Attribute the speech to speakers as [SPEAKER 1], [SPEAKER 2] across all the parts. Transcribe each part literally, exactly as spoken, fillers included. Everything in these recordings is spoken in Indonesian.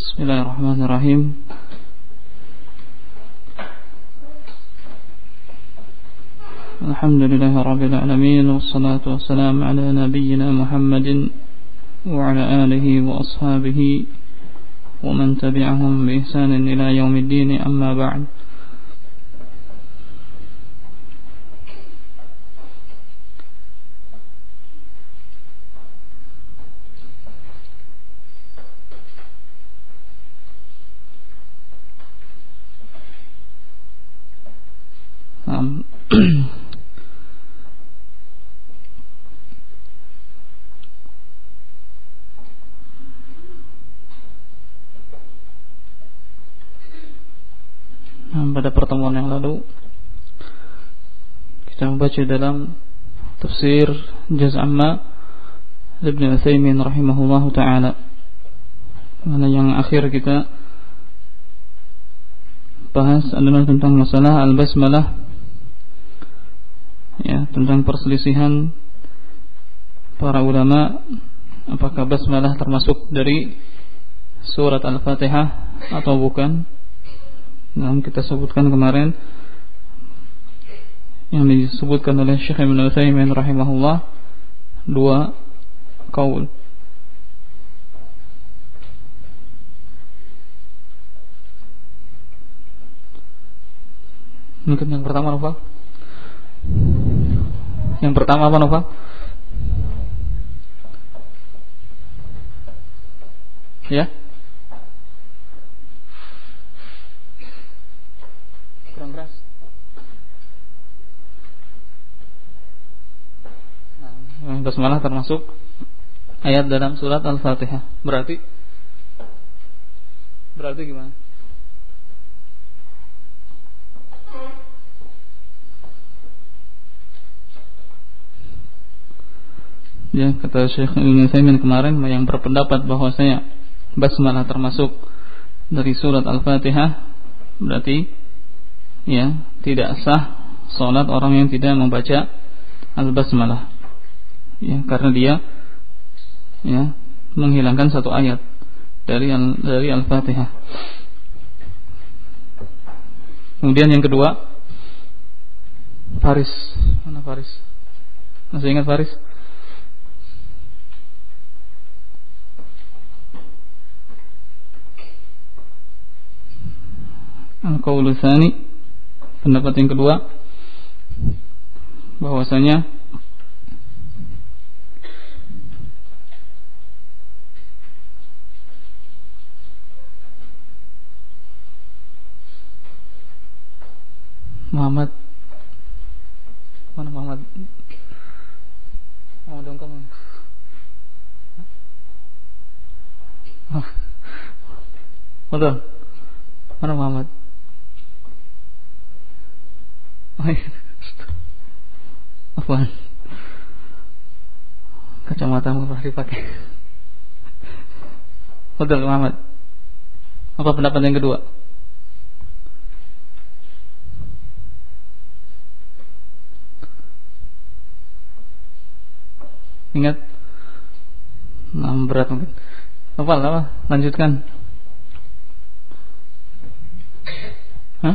[SPEAKER 1] Bismillahirrahmanirrahim. Alhamdulillahirabbil alamin wassalatu wassalamu ala nabiyyina Muhammadin wa ala alihi wa ashabihi wa man tabi'ahum bi ihsanin ila yaumiddin, amma ba'd. Um, pada pertemuan yang lalu kita membaca dalam tafsir Juz' Amma Ibnu Utsaimin rahimahullahu taala, mana yang akhir kita bahas adalah tentang masalah al-basmalah, ya, tentang perselisihan para ulama apakah basmalah termasuk dari surat Al-Fatihah atau bukan. Nah, kita sebutkan kemarin yang disebutkan oleh Syekh Ibnu Utsaimin rahimahullah dua qaul. Mungkin yang pertama apa? Yang pertama apa Nova? Ya? Kurang keras. Nah, basmalah termasuk ayat dalam surat Al-Fatihah. Berarti Berarti gimana? Ya, kata Syekh Ibnu Utsaimin kemarin yang berpendapat bahwasanya basmalah termasuk dari surat Al-Fatihah, berarti ya tidak sah salat orang yang tidak membaca al-basmalah. Ya, karena dia ya menghilangkan satu ayat dari dari Al-Fatihah. Kemudian yang kedua, Faris. Mana Faris? Masih ingat Faris? Al-qaulu tsani, pendapat yang kedua, bahwasanya Muhammad mana Muhammad Muhammad dong kamu oh. Betul. Mana Muhammad? Apaan? Kacamata mu pasti pakai. Betul Muhammad. Apa pendapat yang kedua? Ingat? Nah, berat mungkin. Apa lah? Lanjutkan. Hah?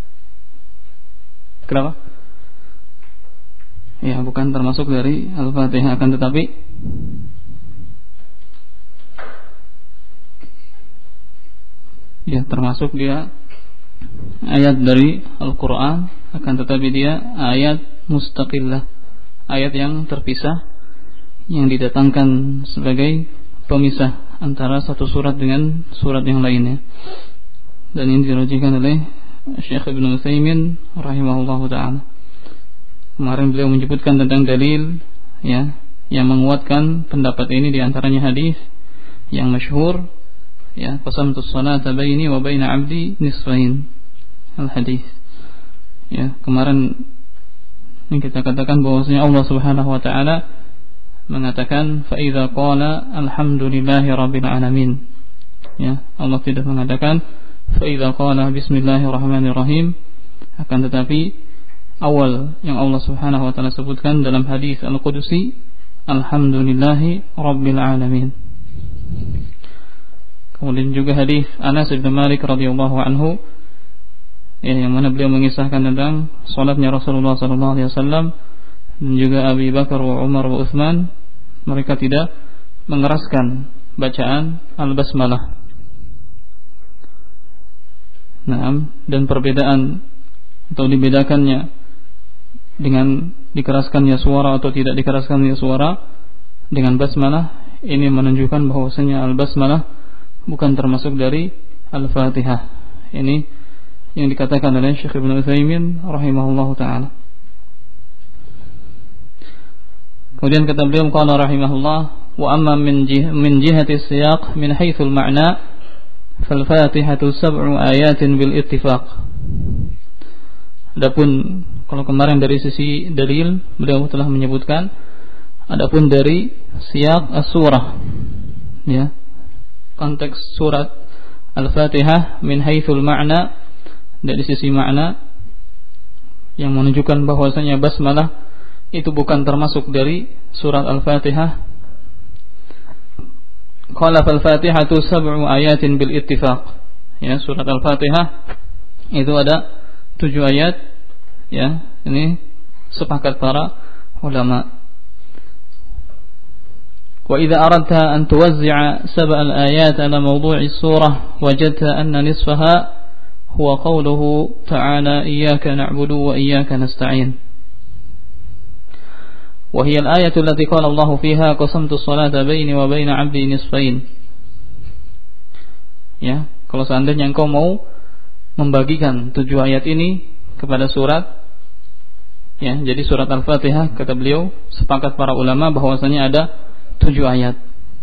[SPEAKER 1] Kenapa? Ya, bukan termasuk dari Al-Fatihah, akan tetapi ya termasuk dia ayat dari Al-Quran, akan tetapi dia ayat mustaqillah, ayat yang terpisah, yang didatangkan sebagai pemisah antara satu surat dengan surat yang lainnya. Dan ini dirujukkan oleh Syekh Ibnu Utsaimin rahimahullahu taala. Kemarin beliau menyebutkan tentang dalil ya yang menguatkan pendapat ini, di antaranya hadis yang masyhur ya, qasamtus salata baini wa baina 'abdi nisfain. Al hadis. Ya, kemarin ini kita katakan bahwasanya Allah Subhanahu wa taala mengatakan fa idza qala alhamdulillahi rabbil alamin. Ya, Allah tidak mengatakan fa idza qala bismillahirrahmanirrahim, akan tetapi awal yang Allah Subhanahu wa taala sebutkan dalam hadis Al-Qudusi, alhamdulillahi rabbil alamin. Kemudian juga hadis Anas bin Malik radhiyallahu anhu, ya, yang mana beliau mengisahkan tentang salatnya Rasulullah sallallahu alaihi wasallam dan juga Abu Bakar wa Umar wa Utsman, mereka tidak mengeraskan bacaan al-basmalah. Nah, dan perbedaan atau dibedakannya dengan dikeraskannya suara atau tidak dikeraskannya suara dengan basmalah, ini menunjukkan bahwasanya al-basmalah bukan termasuk dari al-Fatihah. Ini yang dikatakan oleh Syekh Ibnu Utsaimin rahimahullahu taala. Kemudian kata beliau qala rahimahullah, wa amma min jih, min jihati siyaq min haitsul ma'na fal Fatihatu sab'u ayatin bil ittifaq. Adapun kalau kemarin dari sisi dalil beliau telah menyebutkan, adapun dari siyaq as-surah, ya, konteks surat Al-Fatihah min haitsul ma'na, dari sisi makna yang menunjukkan bahwasanya basmalah itu bukan termasuk dari surat Al-Fatihah. Qala fal Fatihatu sab'u ayatin bil ittifaq. Ya, surat Al-Fatihah itu ada tujuh ayat, ya, ini sepakat para ulama. Wa idza aradta an tuwazzi'a sab'al ayat ala mawdu'i surah wajadta anna nisfaha huwa qawluhu ta'ala iyyaka na'budu wa iyyaka nasta'in. وهي الآية التي قال الله فيها قسمت الصلاة بيني وبين عبدي نصفين. Ya, kalau seandainya engkau mau membagikan tujuh ayat ini kepada surat, ya, jadi surat Al-Fatihah, kata beliau, sepakat para ulama bahwasanya ada tujuh ayat.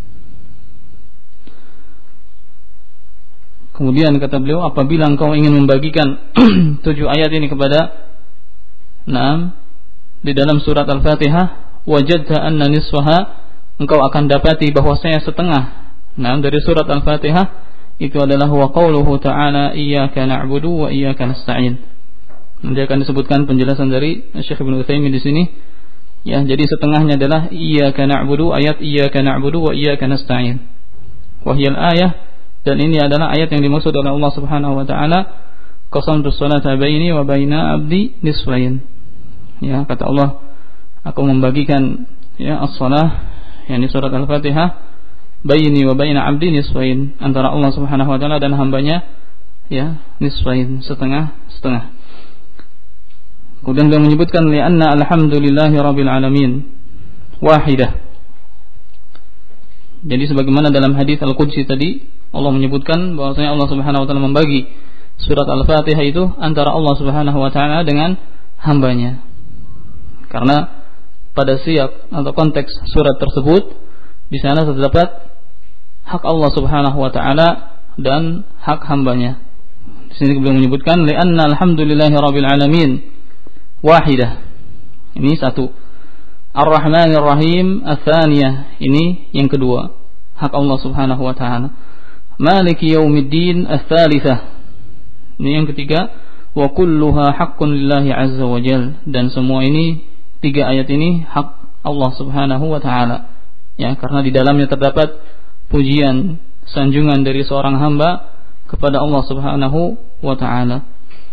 [SPEAKER 1] Kemudian kata beliau, apabila engkau ingin membagikan tujuh ayat ini kepada enam di dalam surat Al-Fatihah, wajadta anna nisfaha, engkau akan dapati bahwasanya setengah nah dari surat Al-Fatihah itu adalah wa qauluhu ta'ala iyyaka na'budu wa iyyaka nasta'in. Nanti akan disebutkan penjelasan dari Syekh Ibnu Utsaimin di sini. Ya, jadi setengahnya adalah iyyaka na'budu, ayat iyyaka na'budu wa iyyaka nasta'in. Wa hiya al-ayah, dan ini adalah ayat yang dimaksud oleh Allah Subhanahu wa taala, qasamtu sholata baini wa baina abdi nisfain. Ya, kata Allah, aku membagikan, ya, as-shalah, yakni surat Al-Fatihah, baini wa baina abdi nisfain, antara Allah Subhanahu wa taala dan hambanya, ya, nisfain, setengah-setengah. Kemudian beliau menyebutkan li'anna alhamdulillahi rabbil alamin wahidah. Jadi sebagaimana dalam hadis Al-Qudsi tadi, Allah menyebutkan bahwasanya Allah Subhanahu wa taala membagi surat Al-Fatihah itu antara Allah Subhanahu wa taala dengan hambanya. Karena pada siyak atau konteks surat tersebut di sana terdapat hak Allah Subhanahu wa taala dan hak hambanya. Di sini beliau menyebutkan li'anna alhamdulillahi rabbil alamin wahidah. Ini satu. Ar-Rahmanir Rahim ats-tsaniyah, ini yang kedua, hak Allah Subhanahu wa taala. Maliki yaumiddin ats-tsalitsah, ini yang ketiga. Wa kulluha haqqun lillahi azza wa jalla, dan semua ini, tiga ayat ini hak Allah Subhanahu wa taala. Ya, karena di dalamnya terdapat pujian, sanjungan dari seorang hamba kepada Allah Subhanahu wa taala.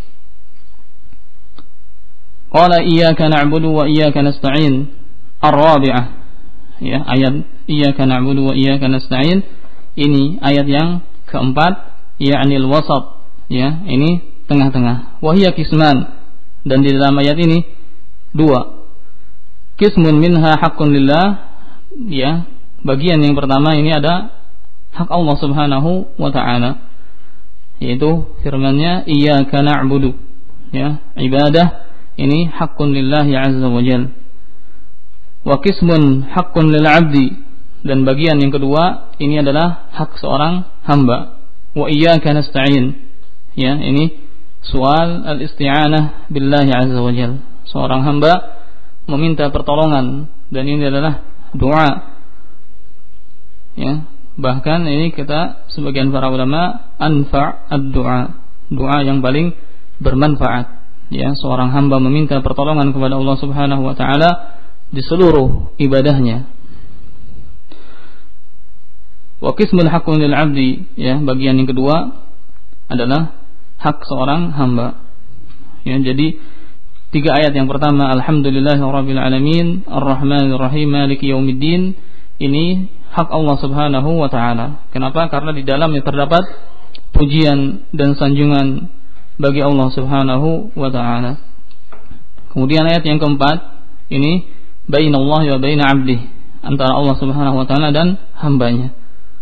[SPEAKER 1] Qala iyyaka na'budu wa iyyaka nasta'in. Ar-rabi'ah. Ya, ayat iyyaka na'budu wa iyyaka nasta'in ini ayat yang keempat, yakni al-wasat. Ya, ini tengah-tengah. Wa hiya qisman, dan di dalam ayat ini dua. Qismun minha haqqun lillah, ya, bagian yang pertama ini ada hak Allah Subhanahu wa taala, yaitu firman-Nya iyyaka na'budu, ya, ibadah ini haqqun lillahi azza wa jalla. Wa qismun haqqun lil 'abdi, dan bagian yang kedua ini adalah hak seorang hamba. Wa iyyaka nasta'in, ya, ini soal al-isti'anah billahi azza wa jalla. Seorang hamba meminta pertolongan, dan ini adalah doa. Ya, bahkan ini kata sebagian para ulama anfa' ad-du'a, doa yang paling bermanfaat. Ya, seorang hamba meminta pertolongan kepada Allah Subhanahu wa taala di seluruh ibadahnya. Wa qismul haqqun lil 'abdi, ya, bagian yang kedua adalah hak seorang hamba. Ya, jadi tiga ayat yang pertama, alhamdulillahirabbil alamin, arrahmanir rahim, maliki yaumiddin, ini hak Allah Subhanahu wa taala. Kenapa? Karena di dalamnya terdapat pujian dan sanjungan bagi Allah Subhanahu wa taala. Kemudian ayat yang keempat, ini bainallahi wa baina 'abdihi, antara Allah Subhanahu wa taala dan hambanya.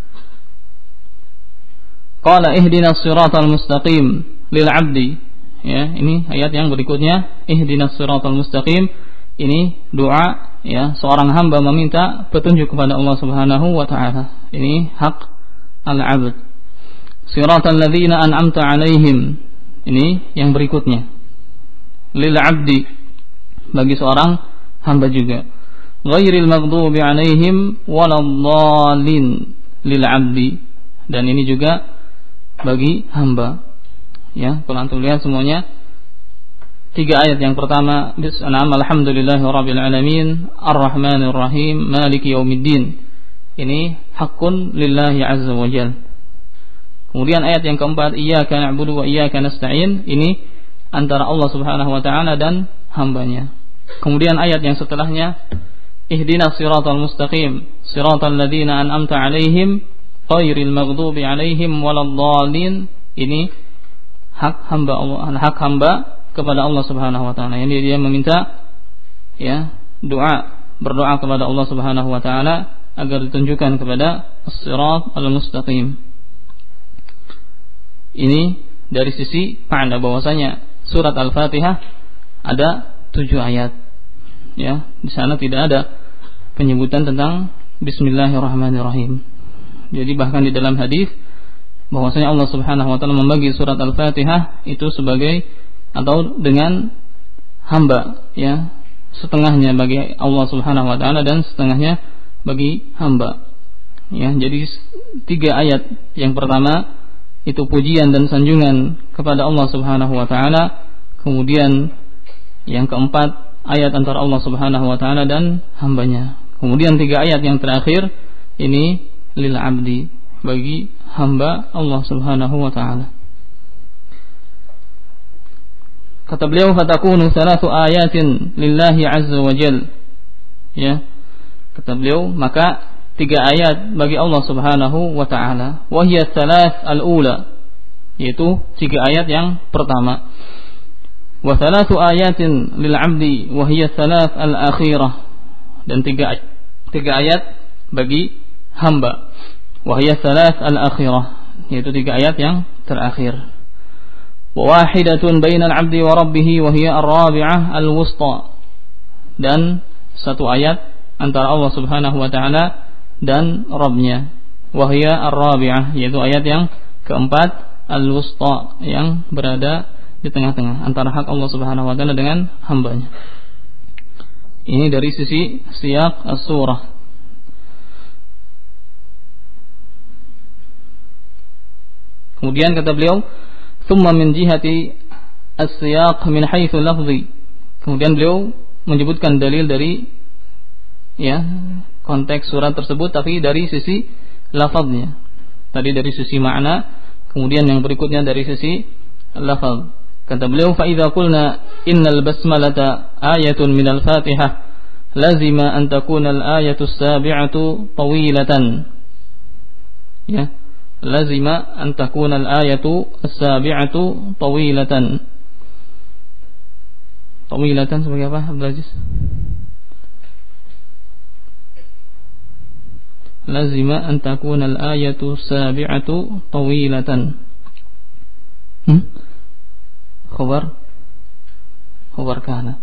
[SPEAKER 1] Qala ihdinas siratal mustaqim lil 'abdi. Ya, ini ayat yang berikutnya, ihdinas siratal mustaqim. Ini doa, ya, seorang hamba meminta petunjuk kepada Allah Subhanahu wa taala. Ini hak al-'abd. Siratal ladzina an'amta 'alaihim. Ini yang berikutnya. Lil 'abdi, bagi seorang hamba juga. Ghairil maghdubi 'alaihim waladdallin, lil 'abdi. Dan ini juga bagi hamba. Ya, kalau antum lihat semuanya tiga ayat yang pertama, alhamdulillahirabbil alamin, arrahmanir rahim, maliki yaumiddin. Ini hakun lillahi azza wa jalla. Kemudian ayat yang keempat, iyyaka na'budu wa iyyaka nasta'in, ini antara Allah Subhanahu wa taala dan hambanya. Kemudian ayat yang setelahnya, ihdinas siratal mustaqim, siratal ladzina an'amta 'alaihim ghairil maghdubi 'alaihim waladdallin. Ini hak hamba Allah, hak hamba kepada Allah Subhanahu wa taala. Ini dia meminta, ya, doa, berdoa kepada Allah Subhanahu wa taala agar ditunjukkan kepada as-sirat al-mustaqim. Ini dari sisi makna, bahwasanya surat Al-Fatihah ada tujuh ayat. Ya, di sana tidak ada penyebutan tentang Bismillahirrahmanirrahim. Jadi bahkan di dalam hadis bahwasanya Allah Subhanahu wa taala membagi surat Al-Fatihah itu sebagai atau dengan hamba, ya, setengahnya bagi Allah Subhanahu wa taala dan setengahnya bagi hamba. Ya, jadi tiga ayat yang pertama itu pujian dan sanjungan kepada Allah Subhanahu wa taala. Kemudian yang keempat ayat antara Allah Subhanahu wa taala dan hambanya. Kemudian tiga ayat yang terakhir ini lil 'abdi, bagi hamba Allah Subhanahu wa taala. Kata beliau, fatakunu thalathu ayatin lillahi azza wa jalla. Ya. Kata beliau, maka tiga ayat bagi Allah Subhanahu wa taala. Wa hiya thalath al-ula, yaitu tiga ayat yang pertama. Wa thalathu ayatin lil 'abdi wa hiya thalath al-akhirah. Dan tiga tiga ayat bagi hamba. Wa hiya thalath al-akhirah, yaitu tiga ayat yang terakhir. Wa wahidatun bainal 'abdi wa rabbih wa hiya ar-rabi'ah al-wusta. Dan satu ayat antara Allah Subhanahu wa taala dan Rabbnya, wa hiya ar-rabi'ah, yaitu ayat yang keempat, al-wusta, yang berada di tengah-tengah antara hak Allah Subhanahu wa taala dengan hambanya. Ini dari sisi siyaq as-surah. Kemudian kata beliau, thumma min jihati as-siyaq min haitsu lafzi. Kemudian beliau menyebutkan dalil dari, ya, konteks surat tersebut, tapi dari sisi lafaznya. Tadi dari sisi makna, kemudian yang berikutnya dari sisi lafaz. Kata beliau, fa idza qulna innal basmalata ayatun minal Fatihah lazima an takuna al-ayatu as-sabi'atu tawilatan. Ya, lazima an takuna al-ayatu as-sabi'atu tawilatan. Tawilatan sebagai apa, Abdul Aziz? Lazima an takuna al-ayatu as-sabi'atu tawilatan. Hmm? Khabar khabar kana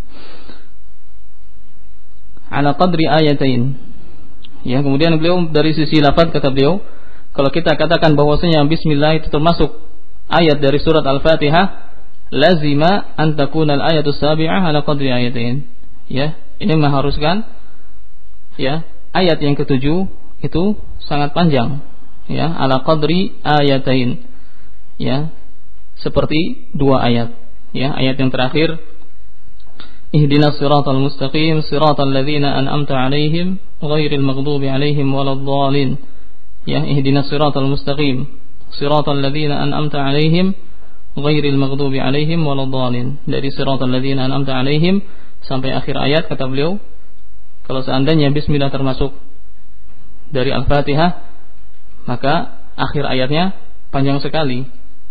[SPEAKER 1] ala qadri ayatain. Ya, kemudian beliau dari sisi lafaz kata beliau, kalau kita katakan bahwasanya bismillah itu termasuk ayat dari surat Al-Fatihah, lazima an takuna al-ayatu sabi'ah ala qadri ayatain. Ya, ini mengharuskan, ya, ayat yang ketujuh itu sangat panjang, ya, ala qadri ayatain, ya, seperti dua ayat. Ya, ayat yang terakhir, ihdinas siratal mustaqim siratal ladzina an'amta 'alaihim ghairil maghdubi 'alaihim waladdallin. ya, ihdinas siratal mustaqim, siratal ladzina an'amta 'alaihim ghairil maghdubi 'alaihim waladdallin. Dari siratal ladzina an'amta 'alaihim sampai akhir ayat kata beliau, kalau seandainya bismillah termasuk dari Al-Fatihah, maka akhir ayatnya panjang sekali.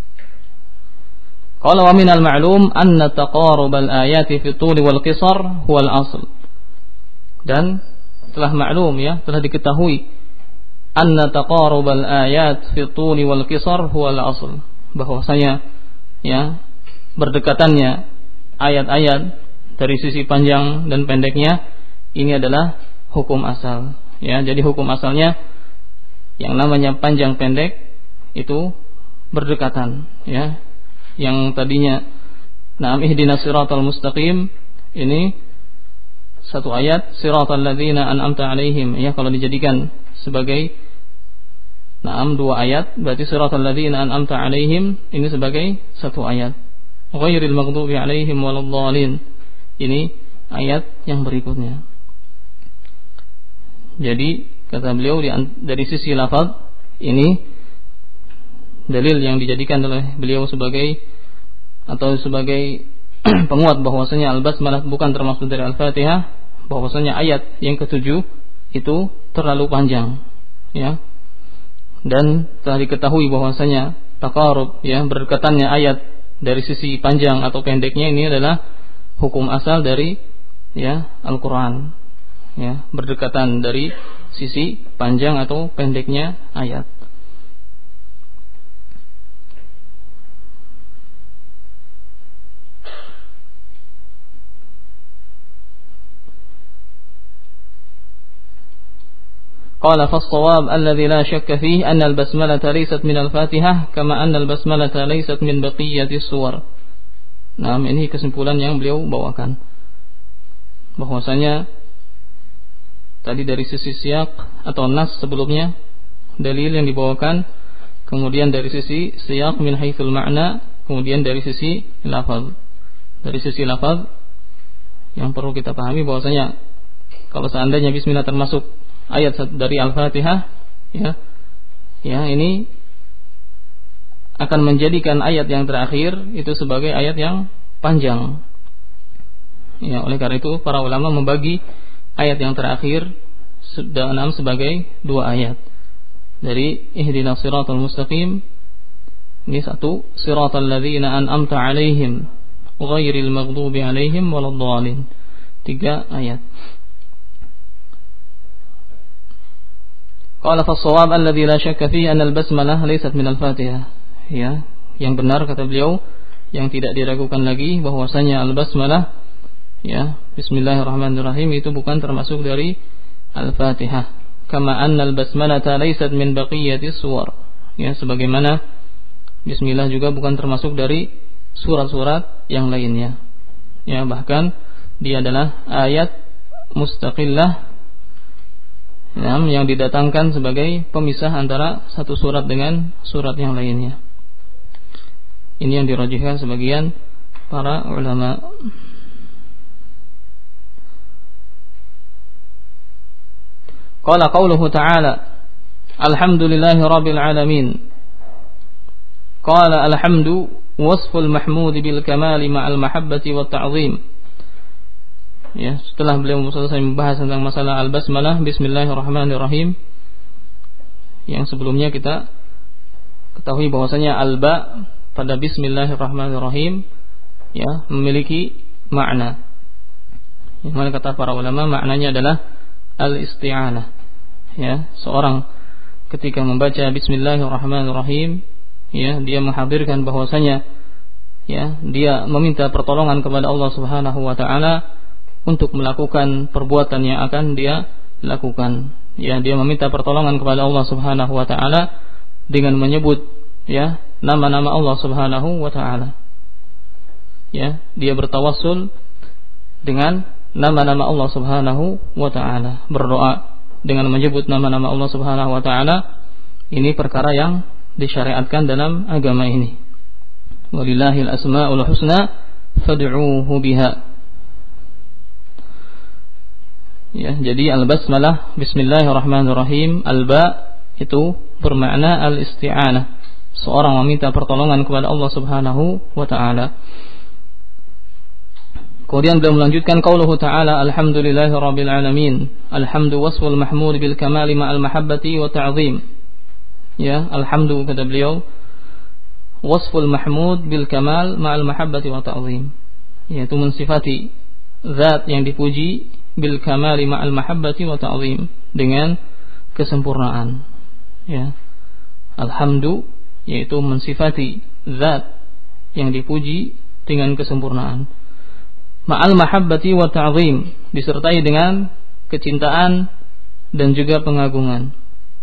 [SPEAKER 1] Qala wa minal ma'lum anna taqarubal ayati fi tuli wal qisar huwal asl. Dan telah maklum, ya, telah diketahui anna taqarubal ayat fi tuli wal qisar huwal asl, bahwasanya, ya, berdekatannya ayat-ayat dari sisi panjang dan pendeknya ini adalah hukum asal, ya. Jadi hukum asalnya yang namanya panjang pendek itu berdekatan, ya. Yang tadinya na'am ihdinas siratal mustaqim, ini satu ayat, siratal ladzina an'amta 'alaihim, ya, kalau dijadikan sebagai na'am dua ayat, berarti siratal ladzina an'amta 'alaihim ini sebagai satu ayat. Ghairil maghdubi 'alaihim waladdallin, ini ayat yang berikutnya. Jadi kata beliau dari sisi lafaz ini dalil yang dijadikan oleh beliau sebagai atau sebagai penguat bahwasanya al-basmalah bukan termasuk dari Al-Fatihah, bahwasanya ayat yang ketujuh itu terlalu panjang, ya. Dan telah diketahui bahwasanya taqarub, ya, berdekatannya ayat dari sisi panjang atau pendeknya ini adalah hukum asal dari, ya, Al-Qur'an, ya, berdekatan dari sisi panjang atau pendeknya ayat. قال فالصواب الذي لا شك فيه أن البسملة ليست من الفاتحة كما أن البسملة ليست من بقية السور. Nah, ini kesimpulan yang beliau bawakan, bahwasanya tadi dari sisi siyak atau nas sebelumnya dalil yang dibawakan, kemudian dari sisi siyak min haitsul ma'na, kemudian dari sisi lafaz. Dari sisi lafaz yang perlu kita pahami bahwasanya kalau seandainya bismillah termasuk ayat dari Al-Fatihah, ya, ya, ini akan menjadikan ayat yang terakhir itu sebagai ayat yang panjang. Ya, oleh karena itu para ulama membagi ayat yang terakhir dalam sebagai dua ayat. Dari ihdinas siratal mustaqim, ini satu, siratal ladzina an'amta 'alaihim ghairil maghdubi 'alaihim waladdallin, tiga ayat. Qala fas-shawab alladhi la syakka fihi anna al-basmalah laysat min al-Fatihah. Ya, yang benar kata beliau, yang tidak diragukan lagi bahwasanya al-basmalah, ya, bismillahirrahmanirrahim itu bukan termasuk dari Al-Fatihah. Kama anna al-basmalata laysat min baqiyati suwar. Ya, sebagaimana bismillah juga bukan termasuk dari surat-surat yang lainnya. Ya, bahkan dia adalah ayat mustaqillah, yang didatangkan sebagai pemisah antara satu surat dengan surat yang lainnya. Ini yang dirajihkan sebagian para ulama. Qala qauluhu ta'ala alhamdulillahi rabbil alamin. Qala alhamdu wasful mahmudi bil kamali ma'al mahabbati wat ta'zim. Ya, setelah beliau selesai membahas tentang masalah al-basmalah, bismillahirrahmanirrahim, yang sebelumnya kita ketahui bahwasanya al-ba pada bismillahirrahmanirrahim, ya, memiliki makna. Yang mana kata para ulama maknanya adalah al-isti'anah. Ya, seorang ketika membaca bismillahirrahmanirrahim, ya, dia menghadirkan bahwasanya, ya, dia meminta pertolongan kepada Allah Subhanahu wa taala untuk melakukan perbuatan yang akan dia lakukan. Ya, dia meminta pertolongan kepada Allah Subhanahu wa taala dengan menyebut, ya, nama-nama Allah Subhanahu wa taala. Ya, dia bertawassul dengan nama-nama Allah Subhanahu wa taala, berdoa dengan menyebut nama-nama Allah Subhanahu wa taala. Ini perkara yang disyariatkan dalam agama ini. Walillahil asmaul husna fad'uuhu biha. Ya, jadi al-basmalah bismillahirrahmanirrahim, al-ba itu bermakna al-isti'anah, seorang meminta pertolongan kepada Allah Subhanahu wa taala. Kemudian beliau melanjutkan qauluhu ta'ala alhamdulillahi rabbil alamin. Alhamdu wasful mahmud bil kamali ma'al mahabbati wa ta'zim. Ya, alhamdu kata beliau wasful mahmud bil kamal ma'al mahabbati wa ta'zim, yaitu mensifati zat yang dipuji bil kamali ma'al mahabbati wa ta'zim, dengan kesempurnaan. Ya. Alhamdu yaitu mensifati zat yang dipuji dengan kesempurnaan. Ma'al mahabbati wa ta'zim, disertai dengan kecintaan dan juga pengagungan.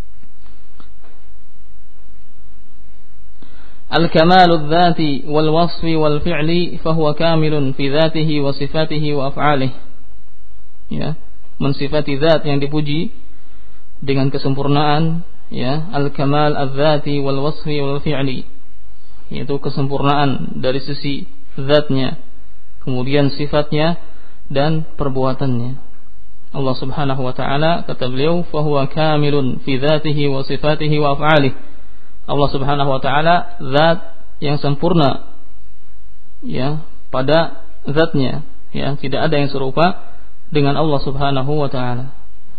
[SPEAKER 1] Al-kamalu dzati wal wasfi wal fi'li fahuwa kamilun fi dzatihi wa sifatihi wa af'alihi. Ya, mensifati zat yang dipuji dengan kesempurnaan, ya, al-kamal adz-dzati wal wasfi wal fi'li, yaitu kesempurnaan dari sisi zatnya, kemudian sifatnya dan perbuatannya. Allah Subhanahu wa taala kata beliau fahuwa kamilun fi dzatihi wa sifatihi wa af'alihi. Allah Subhanahu wa taala zat yang sempurna, ya, pada zatnya, ya, tidak ada yang serupa dengan Allah Subhanahu wa taala.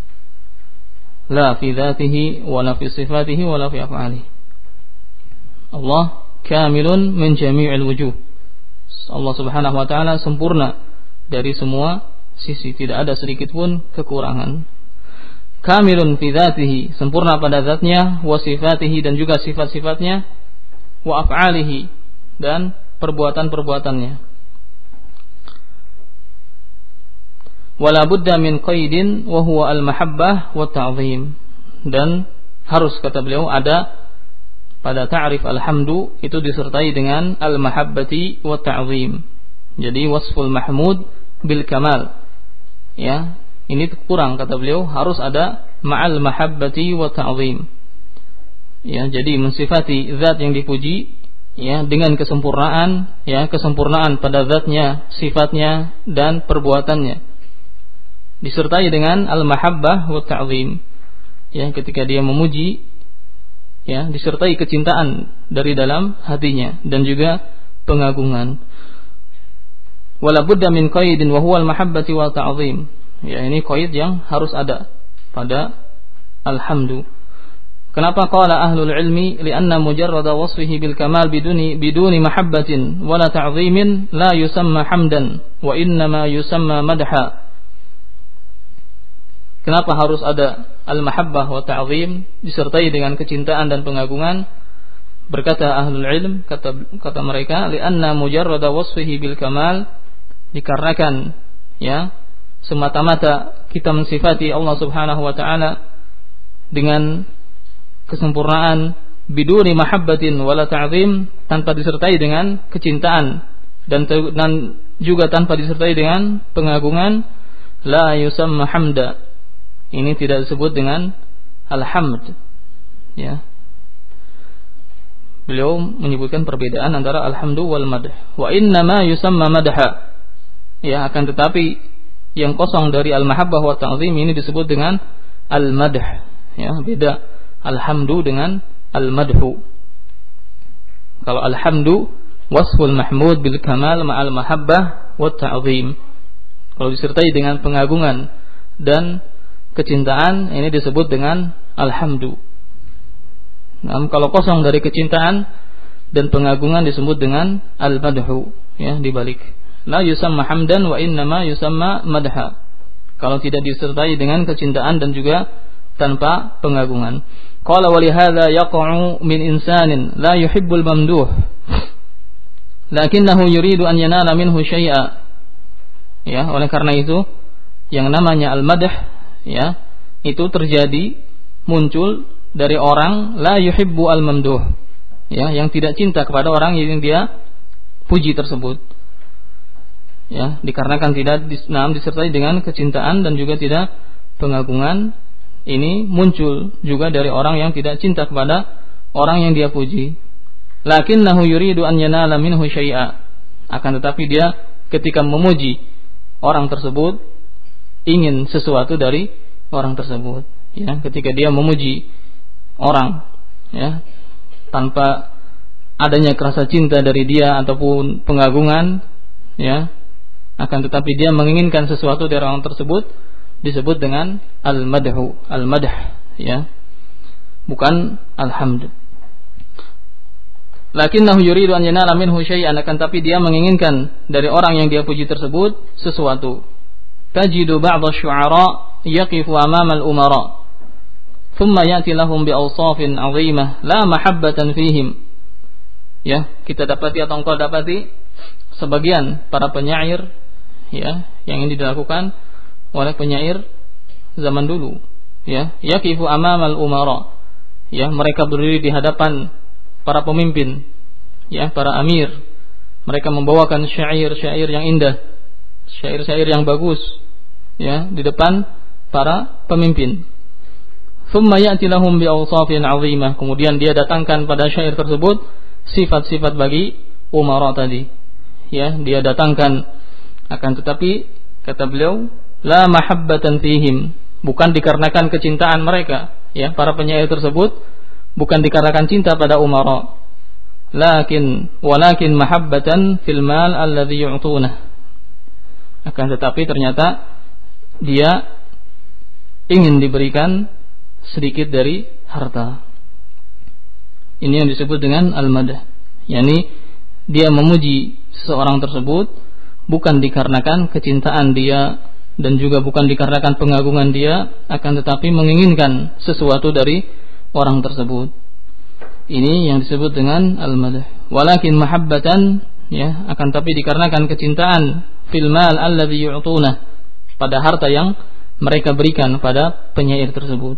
[SPEAKER 1] La fi dzatihi wa la fi sifatihi wa la fi af'alihi. Allah kamilun min jami'il wujuh. Allah Subhanahu wa taala sempurna dari semua sisi, tidak ada sedikit pun kekurangan. Kamilun fi dzatihi, sempurna pada zatnya, wa sifatihi, dan juga sifat-sifatnya, wa af'alihi, dan perbuatan-perbuatannya. Wala budda min qaidin wa huwa al-mahabbah wa ta'zim, dan harus, kata beliau, ada pada ta'rif alhamdu itu disertai dengan al-mahabbati wa ta'zim. Jadi wasful mahmud bil kamal, ya, ini kurang, kata beliau, harus ada ma'al mahabbati wa ta'zim. Ya, jadi mensifati zat yang dipuji, ya, dengan kesempurnaan, ya, kesempurnaan pada zatnya, sifatnya dan perbuatannya, disertai dengan al-mahabbah wa ta'zim. Ya, ketika dia memuji, ya, disertai kecintaan dari dalam hatinya dan juga pengagungan. Wala budda min qaidin wa huwa al-mahabbati wa ta'zim. Ya, ini qaid yang harus ada pada alhamdu. Kenapa qala ahlul ilmi? Lianna mujarrada wasfihi bil kamal biduni biduni mahabbatin wala ta'zimin la yusamma hamdan wa innama yusamma madha. Kenapa harus ada al-mahabbah wa ta'zim disertai dengan kecintaan dan pengagungan? Berkata ahlul ilm, kata kata mereka, lianna mujarrada wasfihi bil kamal, dikarenakan, ya, semata-mata kita mensifati Allah Subhanahu wa taala dengan kesempurnaan biduni mahabbatin wala ta'zim, tanpa disertai dengan kecintaan dan dan juga tanpa disertai dengan pengagungan, la yusamma hamda, ini tidak disebut dengan alhamd. Ya, beliau menyebutkan perbedaan antara alhamdu wal madh. Wa inna ma yusamma madha, ya, akan tetapi yang kosong dari al-mahabbah wa ta'zim ini disebut dengan al-madh. Ya, beda alhamdu dengan al-madhu. Kalau alhamdu wasful mahmud bil kamal ma'al mahabbah wa ta'zim, kalau disertai dengan pengagungan dan kecintaan, ini disebut dengan alhamdu. Nah, kalau kosong dari kecintaan dan pengagungan disebut dengan al-madhu, ya, dibalik. La yusamma hamdan wa innama yusamma madha, kalau tidak disertai dengan kecintaan dan juga tanpa pengagungan. Qala wa li hadza yaqa'u min insanin la yuhibbul mamduh lakinnahu yuridu an yanala minhu syai'a. Ya, oleh karena itu yang namanya al-madh, ya, itu terjadi, muncul dari orang la yuhibbu al-mamduh, ya, yang tidak cinta kepada orang yang dia puji tersebut. Ya, dikarenakan tidak nah, disertai dengan kecintaan dan juga tidak pengagungan, ini muncul juga dari orang yang tidak cinta kepada orang yang dia puji. Lakinnahu yuridu an yanala minhu syai'a, akan tetapi dia ketika memuji orang tersebut ingin sesuatu dari orang tersebut. Ya, ketika dia memuji orang, ya, tanpa adanya rasa cinta dari dia ataupun pengagungan, ya, akan tetapi dia menginginkan sesuatu dari orang tersebut, disebut dengan al-madhu, al-madh, ya, bukan alhamd. Lakinnahu yuridu an yanala minhu syai'an, akan tapi dia menginginkan dari orang yang dia puji tersebut sesuatu. Tajidu ba'd asy-syu'ara yaqifu amama al-umara thumma ya'ti lahum bi awsafin 'azimah la mahabbatan fihim. Ya, kita dapati atau engkau dapati sebagian para penyair, ya, yang ini dilakukan oleh penyair zaman dulu, ya, yaqifu amama al-umara, ya, mereka berdiri di hadapan para pemimpin, ya, para amir. Mereka membawakan syair-syair yang indah, syair-syair yang bagus, ya, di depan para pemimpin. Thumma ya'ti lahum bi awsafin 'azimah, kemudian dia datangkan pada syair tersebut sifat-sifat bagi umara tadi, ya, dia datangkan. Akan tetapi kata beliau, la mahabbatan fihim, bukan dikarenakan kecintaan mereka, ya, para penyair tersebut bukan dikarenakan cinta pada umara, lakin walakin mahabbatan fil mal alladhi yu'tunah, akan tetapi ternyata dia ingin diberikan sedikit dari harta. Ini yang disebut dengan al-madah, yakni dia memuji seseorang tersebut bukan dikarenakan kecintaan dia dan juga bukan dikarenakan pengagungan dia, akan tetapi menginginkan sesuatu dari orang tersebut. Ini yang disebut dengan al-madah. Walakin mahabbatan, ya, akan tapi dikarenakan kecintaan fil mal alladhi yu'tunah, pada harta yang mereka berikan pada penyair tersebut.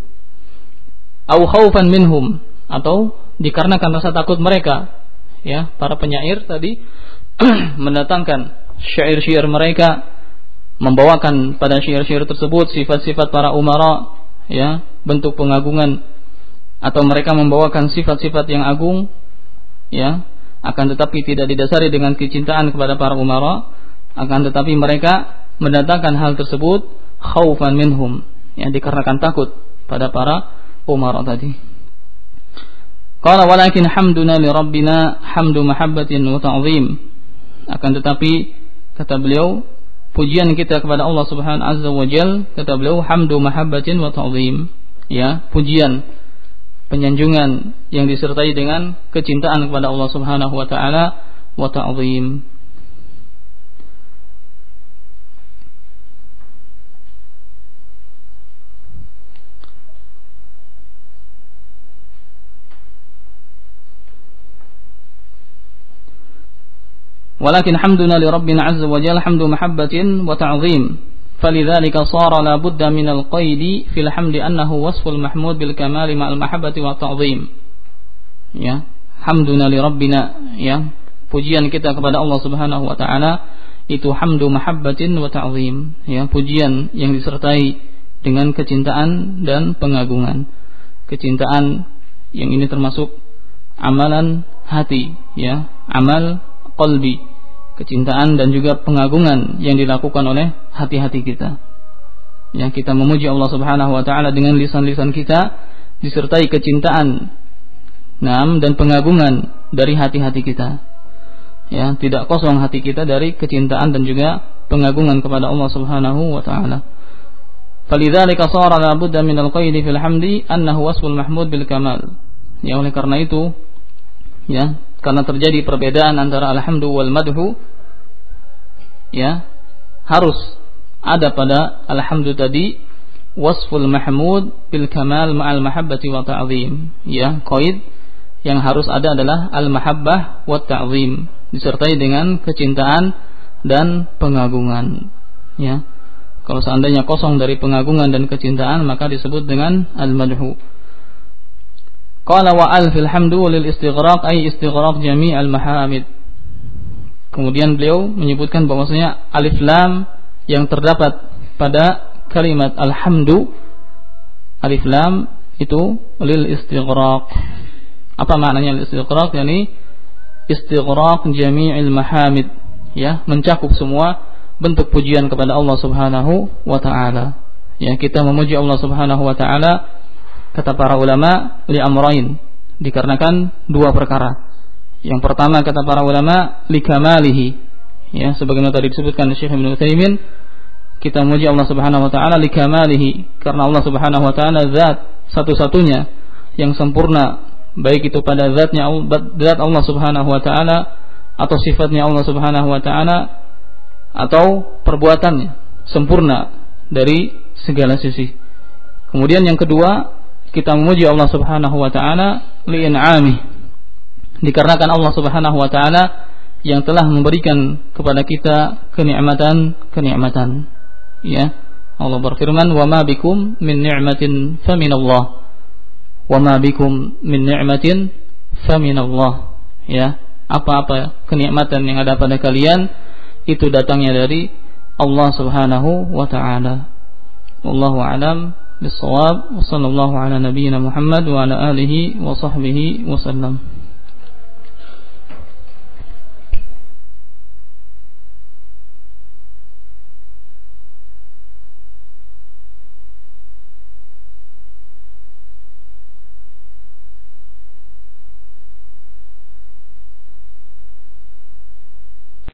[SPEAKER 1] Au khaufan minhum, atau dikarenakan rasa takut mereka, ya, para penyair tadi mendatangkan syair-syair mereka, membawakan pada syair-syair tersebut sifat-sifat para umara, ya, bentuk pengagungan, atau mereka membawakan sifat-sifat yang agung, ya, akan tetapi tidak didasari dengan kecintaan kepada para umara, akan tetapi mereka mendatangkan hal tersebut khaufan minhum, ya, dikarenakan takut pada para umara tadi. Qala walakin hamduna li rabbina hamdu mahabbatin wa ta'zim, akan tetapi kata beliau, pujian kita kepada Allah Subhanahu azza wa jalla, kata beliau, hamdu mahabbatin wa ta'zim, ya, pujian, penyanjungan yang disertai dengan kecintaan kepada Allah Subhanahu wa taala, wa ta'zim. Walakin hamduna li rabbina azza wa jalla hamdu mahabbatin wa ta'zim. فلذلك صار لا بد من القيد في الحمد أنه وصف المحمود بالكمال مع المحبة والتعظيم. Ya, hamduna li rabbina, ya, pujian kita kepada Allah Subhanahu wa taala itu hamdu mahabbatin wa ta'zim, ya, pujian yang disertai dengan kecintaan dan pengagungan. Kecintaan yang ini termasuk amalan hati, ya, amal qalbi, kecintaan dan juga pengagungan yang dilakukan oleh hati-hati kita. Ya, kita memuji Allah Subhanahu wa taala dengan lisan-lisan kita disertai kecintaan, nam, dan pengagungan dari hati-hati kita. Ya, tidak kosong hati kita dari kecintaan dan juga pengagungan kepada Allah Subhanahu wa taala. Falidzalika shara la budda min al-qaid fil hamdi annahu wasful mahmud bil kamal. Ya, oleh karena itu, ya, karena terjadi perbedaan antara alhamdu wal madhu, ya, harus ada pada alhamdu tadi wasful mahmud bil kamal ma'al mahabbati wa ta'zim, ya, qaid yang harus ada adalah al mahabbah wa ta'zim, disertai dengan kecintaan dan pengagungan, ya. Kalau seandainya kosong dari pengagungan dan kecintaan, maka disebut dengan al madhu. Qala wa al fil hamdu lil istighraq, ay istighraq jami' al mahamid. Kemudian beliau menyebutkan bahwasanya alif lam yang terdapat pada kalimat alhamdu, alif lam itu lil istighraq. Apa maknanya lil istighraq? Yani istighraq jami'il mahamid, ya, mencakup semua bentuk pujian kepada Allah Subhanahu wa taala. Ya, kita memuji Allah Subhanahu wa taala kata para ulama, li amrain, dikarenakan dua perkara. Yang pertama kata para ulama, li kamalihi, ya, sebagaimana tadi disebutkan Syekh Ibnu Utsaimin, kita memuji Allah Subhanahu wa taala li kamalihi, karena Allah Subhanahu wa taala zat satu-satunya yang sempurna, baik itu pada zatnya zat Allah Subhanahu wa taala atau sifatnya Allah Subhanahu wa taala atau perbuatannya sempurna dari segala sisi. Kemudian yang kedua, kita memuji Allah Subhanahu wa taala li in'ami, dikarenakan Allah Subhanahu wa taala yang telah memberikan kepada kita kenikmatan-kenikmatan. Ya, Allah berfirman, "Wa ma bikum min ni'matin faminallah." Wa ma bikum min ni'matin faminallah. Ya, apa-apa kenikmatan yang ada pada kalian itu datangnya dari Allah Subhanahu wa taala. Wallahu a'lam bis-shawab. Wassallallahu ala nabiyyina Muhammad wa ala alihi wa sahbihi wasallam.